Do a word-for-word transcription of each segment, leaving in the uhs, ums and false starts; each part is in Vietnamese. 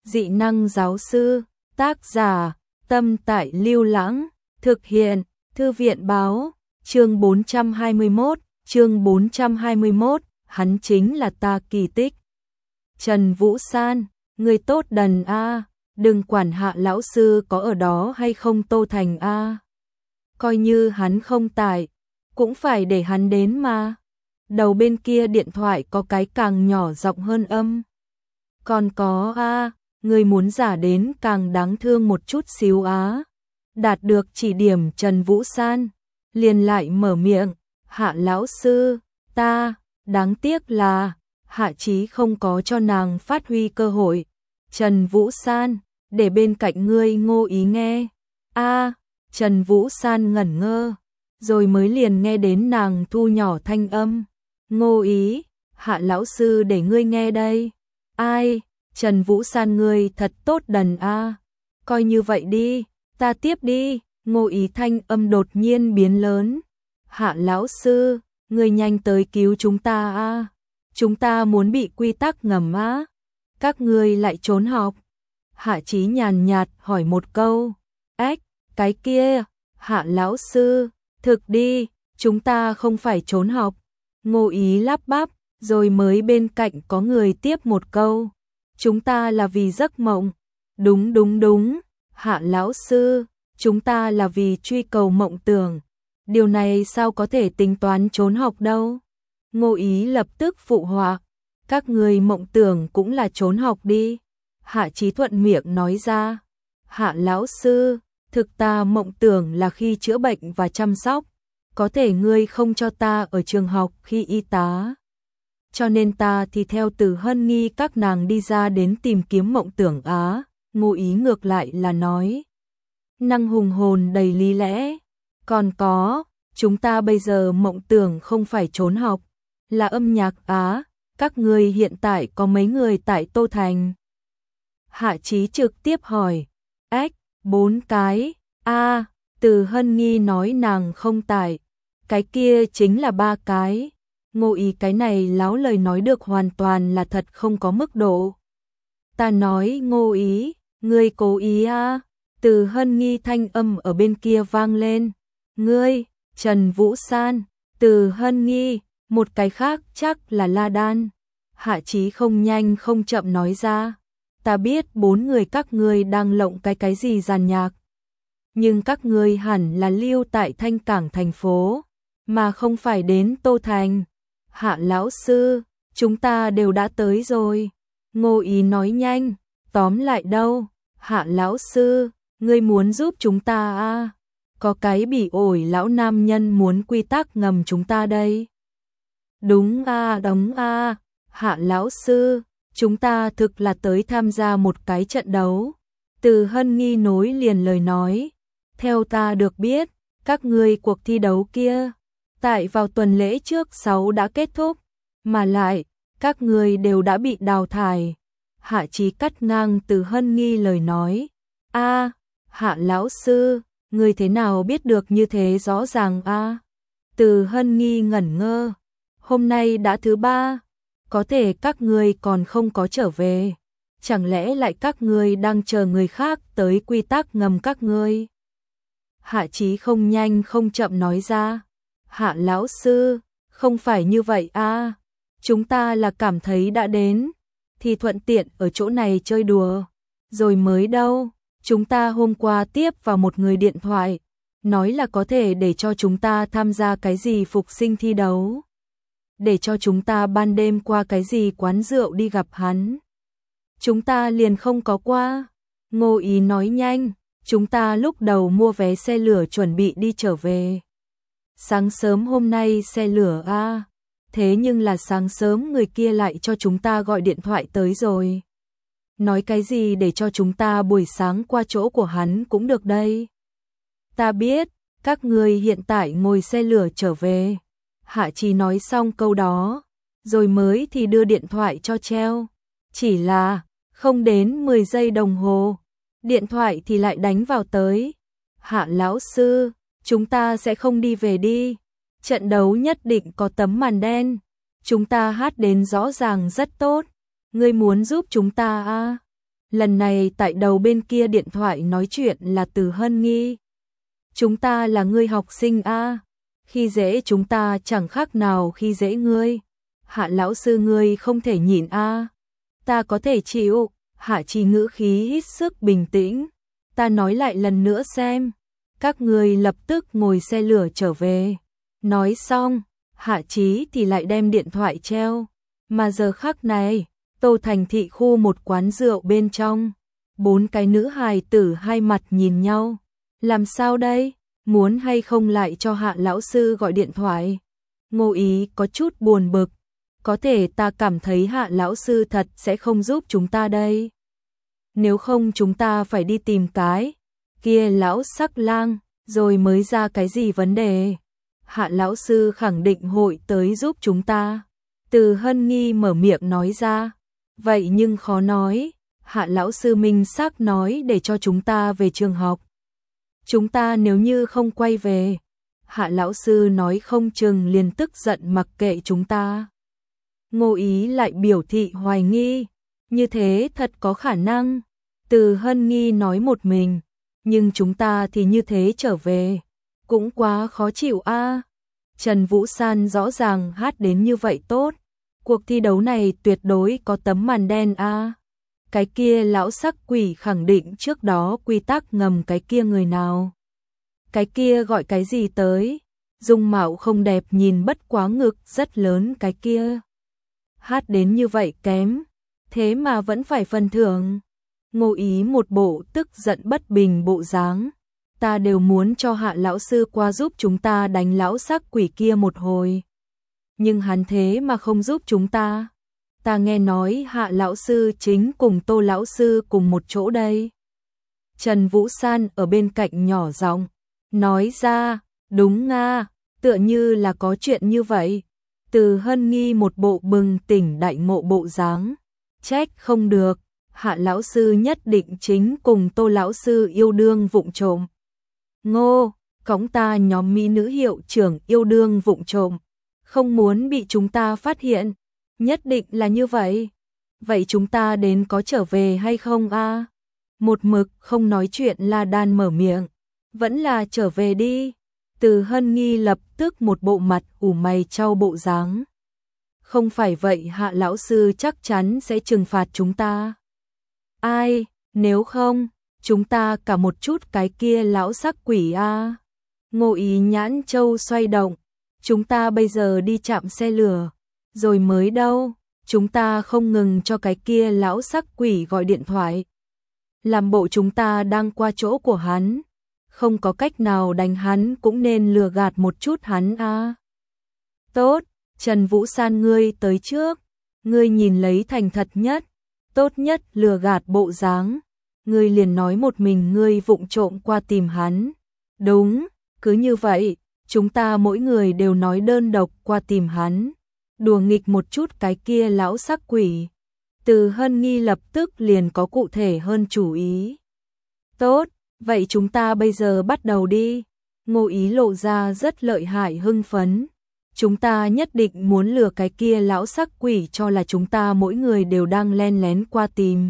Dị năng giáo sư, tác giả, Tâm Tại Lưu Lãng, thực hiện, Thư viện báo, chương bốn trăm hai mươi mốt, chương bốn trăm hai mươi mốt, hắn chính là ta kỳ tích. Trần Vũ San, người tốt đần a, đừng quản Hạ lão sư có ở đó hay không Tô Thành a. Coi như hắn không tại, cũng phải để hắn đến mà. Đầu bên kia điện thoại có cái càng nhỏ giọng hơn âm. Còn có a, người muốn giả đến càng đáng thương một chút xíu á. Đạt được chỉ điểm Trần Vũ San, liền lại mở miệng, Hạ lão sư, ta, đáng tiếc là, Hạ Chí không có cho nàng phát huy cơ hội. Trần Vũ San, để bên cạnh ngươi Ngô Ý nghe. A, Trần Vũ San ngẩn ngơ, rồi mới liền nghe đến nàng thu nhỏ thanh âm. Ngô Ý, Hạ lão sư để ngươi nghe đây. Ai, Trần Vũ San ngươi thật tốt đần a. Coi như vậy đi, ta tiếp đi. Ngô Ý thanh âm đột nhiên biến lớn. Hạ lão sư, ngươi nhanh tới cứu chúng ta a. Chúng ta muốn bị quy tắc ngầm á. Các ngươi lại trốn học. Hạ Chí nhàn nhạt hỏi một câu. Ếch, cái kia, Hạ lão sư, thực đi, chúng ta không phải trốn học. Ngô Ý lắp bắp, rồi mới bên cạnh có người tiếp một câu. Chúng ta là vì giấc mộng. Đúng đúng đúng, Hạ lão sư, chúng ta là vì truy cầu mộng tưởng. Điều này sao có thể tính toán trốn học đâu. Ngô Ý lập tức phụ họa. Các người mộng tưởng cũng là trốn học đi. Hạ Chí thuận miệng nói ra. Hạ lão sư, thực ta mộng tưởng là khi chữa bệnh và chăm sóc. Có thể ngươi không cho ta ở trường học khi y tá. Cho nên ta thì theo Từ Hân Nghi các nàng đi ra đến tìm kiếm mộng tưởng á. Ngô Ý ngược lại là nói. Năng hùng hồn đầy lý lẽ. Còn có, chúng ta bây giờ mộng tưởng không phải trốn học, là âm nhạc á. Các người hiện tại có mấy người tại Tô Thành? Hạ Chí trực tiếp hỏi. Ếch, bốn cái. A, Từ Hân Nghi nói nàng không tại. Cái kia chính là ba cái. Ngô Ý cái này láo lời nói được hoàn toàn là thật không có mức độ. Ta nói Ngô Ý, ngươi cố ý a. Từ Hân Nghi thanh âm ở bên kia vang lên. Ngươi, Trần Vũ San, Từ Hân Nghi, một cái khác chắc là La Đan. Hạ Chí không nhanh không chậm nói ra. Ta biết bốn người các ngươi đang lộng cái cái gì giàn nhạc. Nhưng các ngươi hẳn là lưu tại Thanh Cảng thành phố, mà không phải đến Tô Thành. Hạ lão sư, chúng ta đều đã tới rồi. Ngô Ý nói nhanh, tóm lại đâu? Hạ lão sư, ngươi muốn giúp chúng ta à? Có cái bị ổi lão nam nhân muốn quy tắc ngầm chúng ta đây. Đúng a, đóng a. Hạ lão sư, chúng ta thực là tới tham gia một cái trận đấu. Từ Hân Nghi nối liền lời nói. Theo ta được biết, các ngươi cuộc thi đấu kia, tại vào tuần lễ trước sáu đã kết thúc, mà lại, các ngươi đều đã bị đào thải. Hạ Chí cắt ngang Từ Hân Nghi lời nói. A, Hạ lão sư, ngươi thế nào biết được như thế rõ ràng a? Từ Hân Nghi ngẩn ngơ. Hôm nay đã thứ ba, có thể các ngươi còn không có trở về. Chẳng lẽ lại các ngươi đang chờ người khác tới quy tắc ngầm các ngươi? Hạ Chí không nhanh không chậm nói ra. Hạ lão sư, không phải như vậy a. Chúng ta là cảm thấy đã đến, thì thuận tiện ở chỗ này chơi đùa. Rồi mới đâu, chúng ta hôm qua tiếp vào một người điện thoại, nói là có thể để cho chúng ta tham gia cái gì phục sinh thi đấu. Để cho chúng ta ban đêm qua cái gì quán rượu đi gặp hắn. Chúng ta liền không có qua. Ngô Ý nói nhanh, chúng ta lúc đầu mua vé xe lửa chuẩn bị đi trở về. Sáng sớm hôm nay xe lửa a, à. Thế nhưng là sáng sớm người kia lại cho chúng ta gọi điện thoại tới rồi. Nói cái gì để cho chúng ta buổi sáng qua chỗ của hắn cũng được đây. Ta biết, các người hiện tại ngồi xe lửa trở về. Hạ Chí nói xong câu đó, rồi mới thì đưa điện thoại cho treo. Chỉ là, không đến mười giây đồng hồ, điện thoại thì lại đánh vào tới. Hạ lão sư, chúng ta sẽ không đi về đi. Trận đấu nhất định có tấm màn đen. Chúng ta hát đến rõ ràng rất tốt. Ngươi muốn giúp chúng ta à? Lần này tại đầu bên kia điện thoại nói chuyện là Từ Hân Nghi. Chúng ta là ngươi học sinh a, khi dễ chúng ta chẳng khác nào khi dễ ngươi. Hạ lão sư ngươi không thể nhịn a. Ta có thể chịu. Hạ Chí ngữ khí hít sức bình tĩnh. Ta nói lại lần nữa xem. Các ngươi lập tức ngồi xe lửa trở về. Nói xong, Hạ Chí thì lại đem điện thoại treo. Mà giờ khắc này, Tô Thành Thị khu một quán rượu bên trong. Bốn cái nữ hài tử hai mặt nhìn nhau. Làm sao đây? Muốn hay không lại cho Hạ lão sư gọi điện thoại? Ngô Ý có chút buồn bực. Có thể ta cảm thấy Hạ lão sư thật sẽ không giúp chúng ta đây. Nếu không chúng ta phải đi tìm cái kia lão sắc lang, rồi mới ra cái gì vấn đề. Hạ lão sư khẳng định hội tới giúp chúng ta. Từ Hân Nghi mở miệng nói ra. Vậy nhưng khó nói. Hạ lão sư minh xác nói để cho chúng ta về trường học. Chúng ta nếu như không quay về, Hạ lão sư nói không chừng liền tức giận mặc kệ chúng ta. Ngô Ý lại biểu thị hoài nghi. Như thế thật có khả năng. Từ Hân Nghi nói một mình. Nhưng chúng ta thì như thế trở về. Cũng quá khó chịu a. Trần Vũ San rõ ràng hát đến như vậy tốt. Cuộc thi đấu này tuyệt đối có tấm màn đen a. Cái kia lão sắc quỷ khẳng định trước đó quy tắc ngầm cái kia người nào. Cái kia gọi cái gì tới. Dung mạo không đẹp nhìn bất quá ngực rất lớn cái kia. Hát đến như vậy kém. Thế mà vẫn phải phần thưởng. Ngô Ý một bộ tức giận bất bình bộ dáng. Ta đều muốn cho Hạ lão sư qua giúp chúng ta đánh lão sắc quỷ kia một hồi. Nhưng hắn thế mà không giúp chúng ta. Ta nghe nói Hạ lão sư chính cùng Tô lão sư cùng một chỗ đây. Trần Vũ San ở bên cạnh nhỏ giọng nói ra, đúng nga, tựa như là có chuyện như vậy. Từ Hân Nghi một bộ bừng tỉnh đại ngộ bộ dáng. Trách không được, Hạ lão sư nhất định chính cùng Tô lão sư yêu đương vụng trộm. Ngô, cõng ta nhóm mỹ nữ hiệu trưởng yêu đương vụng trộm, không muốn bị chúng ta phát hiện, nhất định là như vậy. Vậy chúng ta đến có trở về hay không a? Một mực không nói chuyện La Đan mở miệng, vẫn là trở về đi. Từ Hân Nghi lập tức một bộ mặt ủ mày trao bộ dáng. Không phải vậy Hạ lão sư chắc chắn sẽ trừng phạt chúng ta. Ai, nếu không, chúng ta cả một chút cái kia lão sắc quỷ a. Ngô Ý nhãn châu xoay động, chúng ta bây giờ đi chạm xe lửa, rồi mới đâu, chúng ta không ngừng cho cái kia lão sắc quỷ gọi điện thoại. Làm bộ chúng ta đang qua chỗ của hắn, không có cách nào đánh hắn cũng nên lừa gạt một chút hắn a. Tốt, Trần Vũ San ngươi tới trước, ngươi nhìn lấy thành thật nhất, tốt nhất lừa gạt bộ dáng. Ngươi liền nói một mình ngươi vụng trộm qua tìm hắn. Đúng, cứ như vậy, chúng ta mỗi người đều nói đơn độc qua tìm hắn. Đùa nghịch một chút cái kia lão sắc quỷ. Từ Hân Nghi lập tức liền có cụ thể hơn chủ ý. Tốt, vậy chúng ta bây giờ bắt đầu đi. Ngô Ý lộ ra rất lợi hại hưng phấn. Chúng ta nhất định muốn lừa cái kia lão sắc quỷ cho là chúng ta mỗi người đều đang len lén qua tìm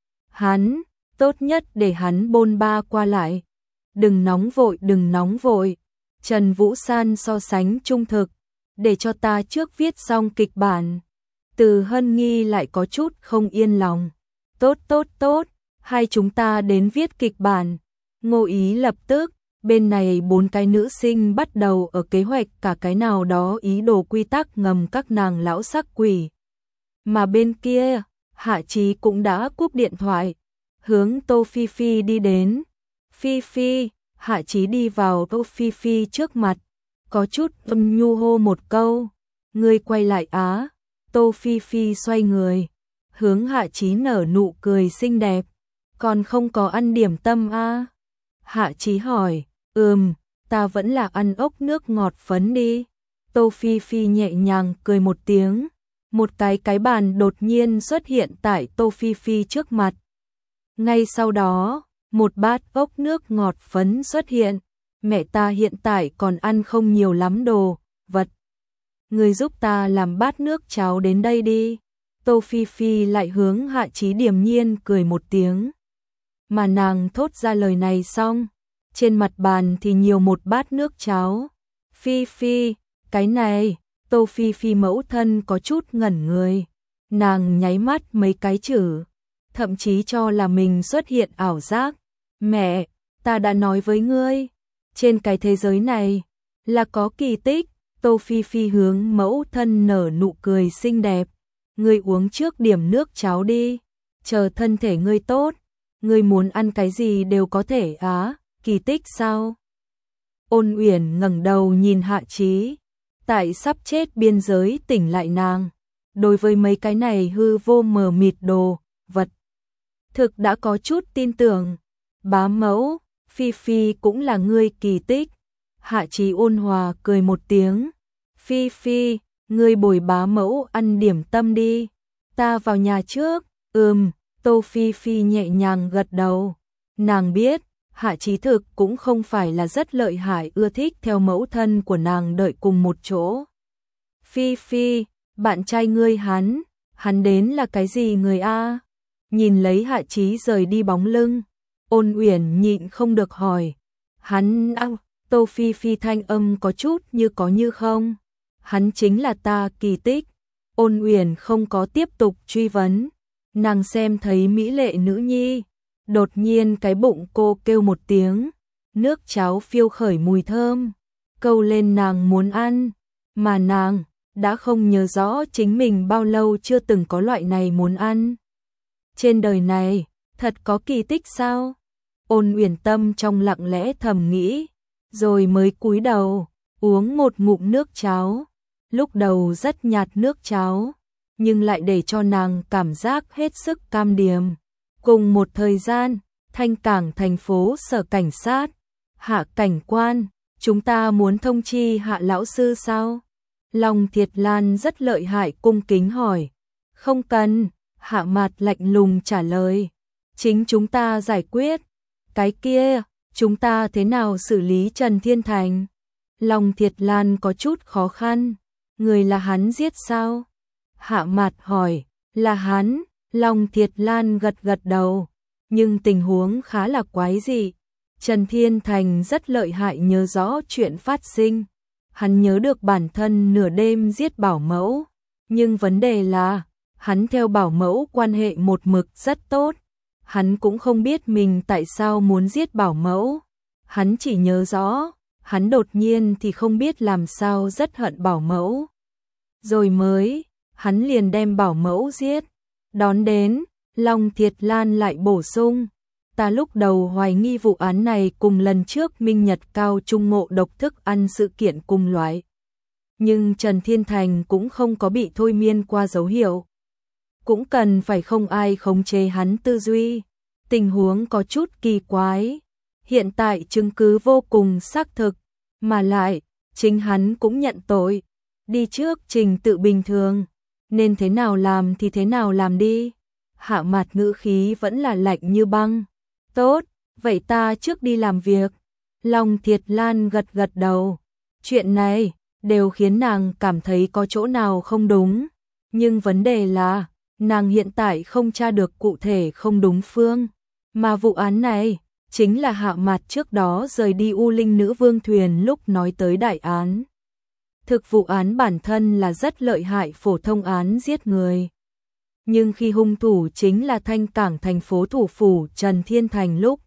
hắn. Tốt nhất để hắn bôn ba qua lại. Đừng nóng vội, đừng nóng vội. Trần Vũ San so sánh trung thực. Để cho ta trước viết xong kịch bản. Từ Hân Nghi lại có chút không yên lòng. Tốt tốt tốt, hai chúng ta đến viết kịch bản. Ngô Ý lập tức, bên này bốn cái nữ sinh bắt đầu ở kế hoạch cả cái nào đó ý đồ quy tắc ngầm các nàng lão sắc quỷ. Mà bên kia, Hạ Chí cũng đã cúp điện thoại. Hướng Tô Phi Phi đi đến. Phi Phi, Hạ Chí đi vào Tô Phi Phi trước mặt, có chút âm nhu hô một câu. Ngươi quay lại á. Tô Phi Phi xoay người, hướng Hạ Chí nở nụ cười xinh đẹp. Còn không có ăn điểm tâm a? Hạ Chí hỏi. Ừm, ta vẫn là ăn ốc nước ngọt phấn đi. Tô Phi Phi nhẹ nhàng cười một tiếng. Một cái cái bàn đột nhiên xuất hiện tại Tô Phi Phi trước mặt. Ngay sau đó, một bát ốc nước ngọt phấn xuất hiện. Mẹ ta hiện tại còn ăn không nhiều lắm đồ vật. Người giúp ta làm bát nước cháo đến đây đi. Tô Phi Phi lại hướng Hạ Chí điềm nhiên cười một tiếng. Mà nàng thốt ra lời này xong, trên mặt bàn thì nhiều một bát nước cháo. Phi Phi, cái này, Tô Phi Phi mẫu thân có chút ngẩn người. Nàng nháy mắt mấy cái chữ, thậm chí cho là mình xuất hiện ảo giác. Mẹ, ta đã nói với ngươi, trên cái thế giới này là có kỳ tích. Tô Phi Phi hướng mẫu thân nở nụ cười xinh đẹp. Ngươi uống trước điểm nước cháo đi, chờ thân thể ngươi tốt, ngươi muốn ăn cái gì đều có thể á. Kỳ tích sao? Ôn Uyển ngẩng đầu nhìn Hạ Chí, tại sắp chết biên giới tỉnh lại nàng. Đối với mấy cái này hư vô mờ mịt đồ vật, thực đã có chút tin tưởng. Bá mẫu, Phi Phi cũng là ngươi kỳ tích. Hạ Chí ôn hòa cười một tiếng. Phi Phi, ngươi bồi bá mẫu ăn điểm tâm đi, ta vào nhà trước. Ừm, Tô Phi Phi nhẹ nhàng gật đầu. Nàng biết, Hạ Chí thực cũng không phải là rất lợi hại, ưa thích theo mẫu thân của nàng đợi cùng một chỗ. Phi Phi, bạn trai ngươi hắn, hắn đến là cái gì người a? Nhìn lấy Hạ Chí rời đi bóng lưng, Ôn Uyển nhịn không được hỏi. Hắn a? Tô Phi Phi thanh âm có chút như có như không. Hắn chính là ta kỳ tích. Ôn Uyển không có tiếp tục truy vấn. Nàng xem thấy mỹ lệ nữ nhi, đột nhiên cái bụng cô kêu một tiếng, nước cháo phiêu khởi mùi thơm, câu lên nàng muốn ăn, mà nàng đã không nhớ rõ chính mình bao lâu chưa từng có loại này muốn ăn. Trên đời này, thật có kỳ tích sao? Ôn Uyển tâm trong lặng lẽ thầm nghĩ, rồi mới cúi đầu, uống một ngụm nước cháo. Lúc đầu rất nhạt nước cháo, nhưng lại để cho nàng cảm giác hết sức cam điềm. Cùng một thời gian, Thanh Cảng thành phố sở cảnh sát. Hạ cảnh quan, chúng ta muốn thông chi Hạ lão sư sao? Long Thiệt Lan rất lợi hại cung kính hỏi. Không cần, Hạ Mạt lạnh lùng trả lời. Chính chúng ta giải quyết. Cái kia, chúng ta thế nào xử lý Trần Thiên Thành? Long Thiệt Lan có chút khó khăn. Người là hắn giết sao? Hạ Mạt hỏi. Là hắn. Long Thiệt Lan gật gật đầu. Nhưng tình huống khá là quái dị. Trần Thiên Thành rất lợi hại nhớ rõ chuyện phát sinh. Hắn nhớ được bản thân nửa đêm giết bảo mẫu. Nhưng vấn đề là, hắn theo bảo mẫu quan hệ một mực rất tốt. Hắn cũng không biết mình tại sao muốn giết bảo mẫu. Hắn chỉ nhớ rõ, hắn đột nhiên thì không biết làm sao rất hận bảo mẫu. Rồi mới, hắn liền đem bảo mẫu giết. Đón đến, Long Thiệt Lan lại bổ sung. Ta lúc đầu hoài nghi vụ án này cùng lần trước Minh Nhật Cao Trung ngộ độc thức ăn sự kiện cùng loại. Nhưng Trần Thiên Thành cũng không có bị thôi miên qua dấu hiệu. Cũng cần phải không ai khống chế hắn tư duy. Tình huống có chút kỳ quái. Hiện tại chứng cứ vô cùng xác thực. Mà lại, chính hắn cũng nhận tội. Đi trước trình tự bình thường. Nên thế nào làm thì thế nào làm đi. Hạ Mạt ngữ khí vẫn là lạnh như băng. Tốt, vậy ta trước đi làm việc. Long Thiệt Lan gật gật đầu. Chuyện này đều khiến nàng cảm thấy có chỗ nào không đúng. Nhưng vấn đề là, nàng hiện tại không tra được cụ thể không đúng phương. Mà vụ án này, chính là Hạ Mạt trước đó rời đi U Linh Nữ Vương thuyền lúc nói tới đại án. Thực vụ án bản thân là rất lợi hại phổ thông án giết người. Nhưng khi hung thủ chính là Thanh Cảng thành phố thủ phủ Trần Thiên Thành lúc,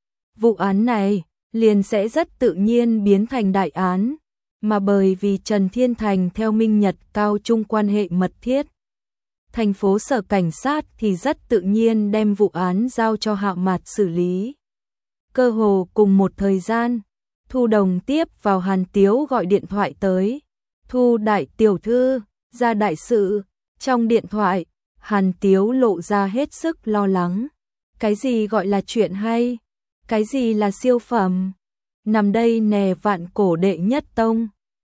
vụ án này liền sẽ rất tự nhiên biến thành đại án, mà bởi vì Trần Thiên Thành theo Minh Nhật Cao Trung quan hệ mật thiết. Thành phố sở cảnh sát thì rất tự nhiên đem vụ án giao cho Hạ Mạt xử lý. Cơ hồ cùng một thời gian, Thu Đồng tiếp vào Hàn Tiếu gọi điện thoại tới. Thu đại tiểu thư, ra đại sự. Trong điện thoại, Hàn Tiếu lộ ra hết sức lo lắng. Cái gì gọi là chuyện hay? Cái gì là siêu phẩm? Nằm đây nè vạn cổ đệ nhất tông.